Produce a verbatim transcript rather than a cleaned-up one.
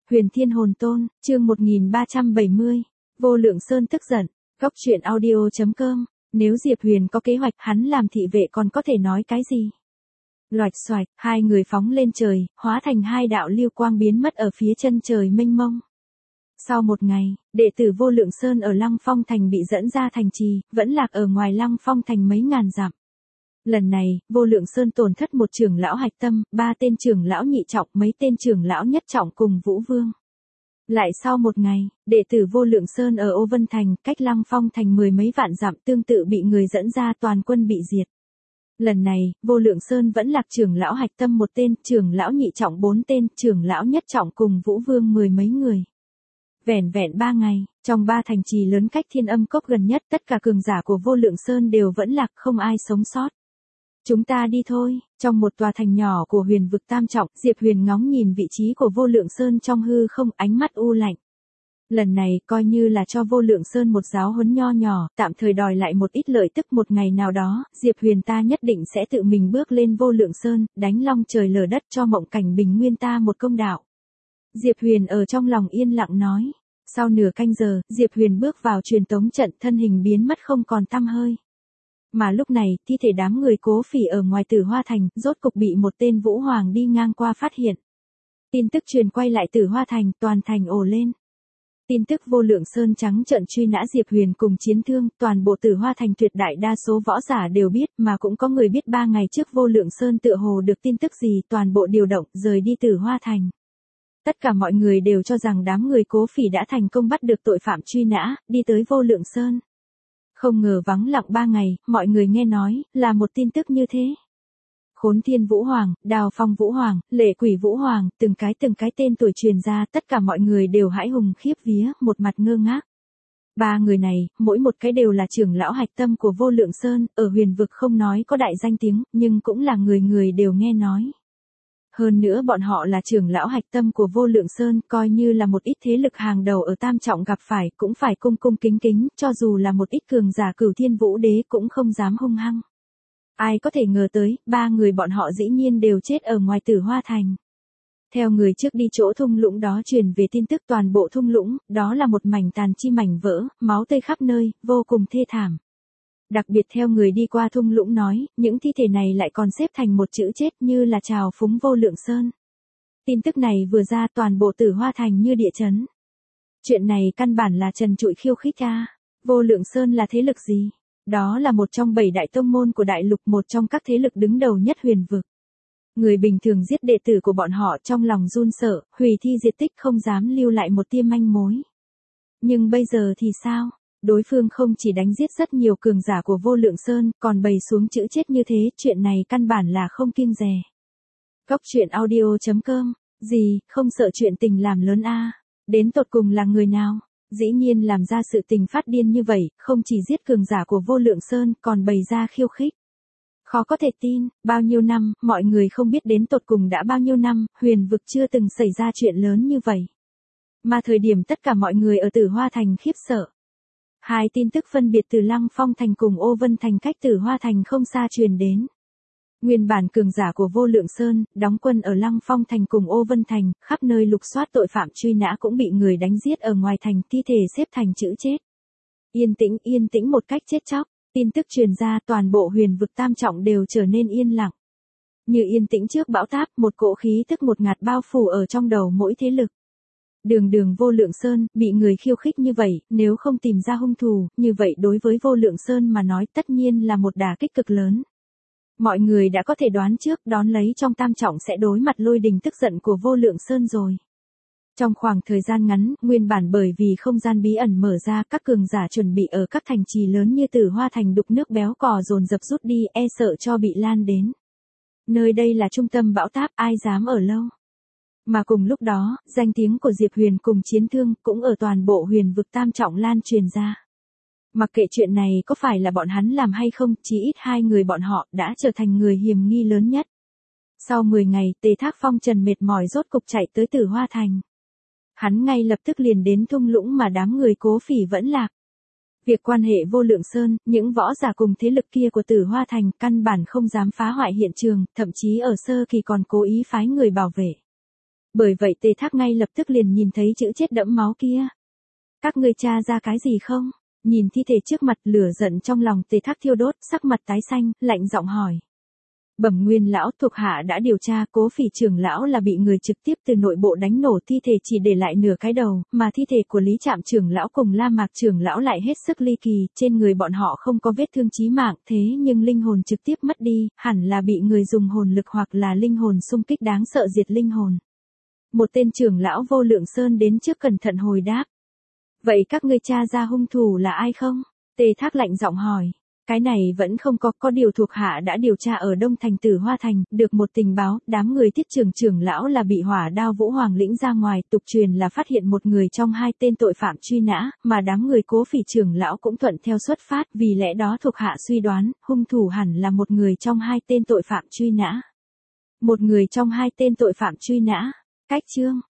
Huyền Thiên Hồn Tôn, chương một nghìn ba trăm bảy mươi. Vô Lượng Sơn tức giận. Góc truyện audio chấm com. Nếu Diệp Huyền có kế hoạch, hắn làm thị vệ còn có thể nói cái gì? Loạch xoạch, hai người phóng lên trời, hóa thành hai đạo lưu quang biến mất ở phía chân trời mênh mông. Sau một ngày, đệ tử Vô Lượng Sơn ở Lăng Phong Thành bị dẫn ra thành trì, vẫn lạc ở ngoài Lăng Phong Thành mấy ngàn dặm. Lần này, Vô Lượng Sơn tổn thất một trưởng lão hạch tâm, ba tên trưởng lão nhị trọng, mấy tên trưởng lão nhất trọng cùng Vũ Vương. Lại sau một ngày, đệ tử Vô Lượng Sơn ở Ô Vân Thành, cách Lăng Phong Thành mười mấy vạn dặm tương tự bị người dẫn ra, toàn quân bị diệt. Lần này, Vô Lượng Sơn vẫn lạc trưởng lão hạch tâm một tên, trưởng lão nhị trọng bốn tên, trưởng lão nhất trọng cùng Vũ Vương mười mấy người. Vẻn vẹn ba ngày, trong ba thành trì lớn cách Thiên Âm Cốc gần nhất, tất cả cường giả của Vô Lượng Sơn đều vẫn lạc, không ai sống sót. Chúng ta đi thôi. Trong một tòa thành nhỏ của Huyền vực tam trọng, Diệp Huyền ngóng nhìn vị trí của Vô Lượng Sơn trong hư không, ánh mắt u lạnh. Lần này, coi như là cho Vô Lượng Sơn một giáo huấn nho nhỏ, tạm thời đòi lại một ít lợi tức, một ngày nào đó, Diệp Huyền ta nhất định sẽ tự mình bước lên Vô Lượng Sơn, đánh long trời lở đất cho Mộng Cảnh Bình Nguyên ta một công đạo. Diệp Huyền ở trong lòng yên lặng nói. Sau nửa canh giờ, Diệp Huyền bước vào truyền tống trận, thân hình biến mất không còn tăm hơi. Mà lúc này, thi thể đám người Cố Phỉ ở ngoài Tử Hoa Thành, rốt cục bị một tên Vũ Hoàng đi ngang qua phát hiện. Tin tức truyền quay lại Tử Hoa Thành, toàn thành ồ lên. Tin tức Vô Lượng Sơn trắng trợn truy nã Diệp Huyền cùng Chiến Thương, toàn bộ Tử Hoa Thành tuyệt đại đa số võ giả đều biết, mà cũng có người biết ba ngày trước Vô Lượng Sơn tựa hồ được tin tức gì, toàn bộ điều động, rời đi Tử Hoa Thành. Tất cả mọi người đều cho rằng đám người Cố Phỉ đã thành công bắt được tội phạm truy nã, đi tới Vô Lượng Sơn. Không ngờ vắng lặng ba ngày, mọi người nghe nói, là một tin tức như thế. Khốn Thiên Vũ Hoàng, Đào Phong Vũ Hoàng, Lệ Quỷ Vũ Hoàng, từng cái từng cái tên tuổi truyền ra, tất cả mọi người đều hãi hùng khiếp vía, một mặt ngơ ngác. Ba người này, mỗi một cái đều là trưởng lão hạch tâm của Vô Lượng Sơn, ở Huyền vực không nói có đại danh tiếng, nhưng cũng là người người đều nghe nói. Hơn nữa bọn họ là trưởng lão hạch tâm của Vô Lượng Sơn, coi như là một ít thế lực hàng đầu ở tam trọng gặp phải, cũng phải cung cung kính kính, cho dù là một ít cường giả Cửu Thiên Vũ Đế cũng không dám hung hăng. Ai có thể ngờ tới, ba người bọn họ dĩ nhiên đều chết ở ngoài Tử Hoa Thành. Theo người trước đi chỗ thung lũng đó truyền về tin tức, toàn bộ thung lũng, đó là một mảnh tàn chi mảnh vỡ, máu tươi khắp nơi, vô cùng thê thảm. Đặc biệt theo người đi qua thung lũng nói, những thi thể này lại còn xếp thành một chữ chết, như là trào phúng Vô Lượng Sơn. Tin tức này vừa ra, toàn bộ Tử Hoa Thành như địa chấn. Chuyện này căn bản là trần trụi khiêu khích a. Vô Lượng Sơn là thế lực gì? Đó là một trong bảy đại tông môn của đại lục, một trong các thế lực đứng đầu nhất Huyền vực. Người bình thường giết đệ tử của bọn họ trong lòng run sợ, hủy thi diệt tích, không dám lưu lại một tia manh mối. Nhưng bây giờ thì sao? Đối phương không chỉ đánh giết rất nhiều cường giả của Vô Lượng Sơn, còn bày xuống chữ chết như thế, chuyện này căn bản là không kiêng dè. Góc truyện audio chấm com. Gì, không sợ chuyện tình làm lớn a? Đến tột cùng là người nào? Dĩ nhiên làm ra sự tình phát điên như vậy, không chỉ giết cường giả của Vô Lượng Sơn, còn bày ra khiêu khích. Khó có thể tin, bao nhiêu năm, mọi người không biết đến tột cùng đã bao nhiêu năm, Huyền vực chưa từng xảy ra chuyện lớn như vậy. Mà thời điểm tất cả mọi người ở Tử Hoa Thành khiếp sợ. Hai tin tức phân biệt từ Lăng Phong Thành cùng Ô Vân Thành cách Tử Hoa Thành không xa truyền đến. Nguyên bản cường giả của Vô Lượng Sơn, đóng quân ở Lăng Phong Thành cùng Ô Vân Thành, khắp nơi lục soát tội phạm truy nã cũng bị người đánh giết ở ngoài thành, thi thể xếp thành chữ chết. Yên tĩnh, yên tĩnh một cách chết chóc, tin tức truyền ra, toàn bộ Huyền vực tam trọng đều trở nên yên lặng. Như yên tĩnh trước bão táp, một cỗ khí tức một ngạt bao phủ ở trong đầu mỗi thế lực. Đường đường Vô Lượng Sơn, bị người khiêu khích như vậy, nếu không tìm ra hung thủ, như vậy đối với Vô Lượng Sơn mà nói tất nhiên là một đả kích cực lớn. Mọi người đã có thể đoán trước, đón lấy trong tam trọng sẽ đối mặt lôi đình tức giận của Vô Lượng Sơn rồi. Trong khoảng thời gian ngắn, nguyên bản bởi vì không gian bí ẩn mở ra, các cường giả chuẩn bị ở các thành trì lớn như Tử Hoa Thành đục nước béo cò dồn dập rút đi, e sợ cho bị lan đến. Nơi đây là trung tâm bão táp, ai dám ở lâu. Mà cùng lúc đó, danh tiếng của Diệp Huyền cùng Chiến Thương cũng ở toàn bộ Huyền vực tam trọng lan truyền ra. Mặc kệ chuyện này có phải là bọn hắn làm hay không, chỉ ít hai người bọn họ đã trở thành người hiểm nghi lớn nhất. Sau mười ngày, Tề Thác Phong trần mệt mỏi rốt cục chạy tới Tử Hoa Thành. Hắn ngay lập tức liền đến thung lũng mà đám người Cố Phỉ vẫn lạc. Việc quan hệ Vô Lượng Sơn, những võ giả cùng thế lực kia của Tử Hoa Thành căn bản không dám phá hoại hiện trường, thậm chí ở sơ kỳ còn cố ý phái người bảo vệ. Bởi vậy Tề Thác ngay lập tức liền nhìn thấy chữ chết đẫm máu kia. Các ngươi tra ra cái gì không? Nhìn thi thể trước mặt, lửa giận trong lòng Tề Thác thiêu đốt, sắc mặt tái xanh, lạnh giọng hỏi. Bẩm Nguyên lão, thuộc hạ đã điều tra, Cố Phỉ trưởng lão là bị người trực tiếp từ nội bộ đánh nổ, thi thể chỉ để lại nửa cái đầu, mà thi thể của Lý Trạm trưởng lão cùng La Mạc trưởng lão lại hết sức ly kỳ, trên người bọn họ không có vết thương chí mạng, thế nhưng linh hồn trực tiếp mất đi, hẳn là bị người dùng hồn lực hoặc là linh hồn xung kích đáng sợ diệt linh hồn. Một tên trưởng lão Vô Lượng Sơn đến trước cẩn thận hồi đáp. Vậy các ngươi tra ra hung thủ là ai không? Tề Thác lạnh giọng hỏi. Cái này vẫn không có, có điều thuộc hạ đã điều tra ở Đông Thành Tử Hoa Thành, được một tình báo, đám người Tiết Trường trưởng lão là bị hỏa đao Vũ Hoàng lĩnh ra ngoài, tục truyền là phát hiện một người trong hai tên tội phạm truy nã, mà đám người Cố Phỉ trưởng lão cũng thuận theo xuất phát, vì lẽ đó thuộc hạ suy đoán, hung thủ hẳn là một người trong hai tên tội phạm truy nã. Một người trong hai tên tội phạm truy nã. Cách chương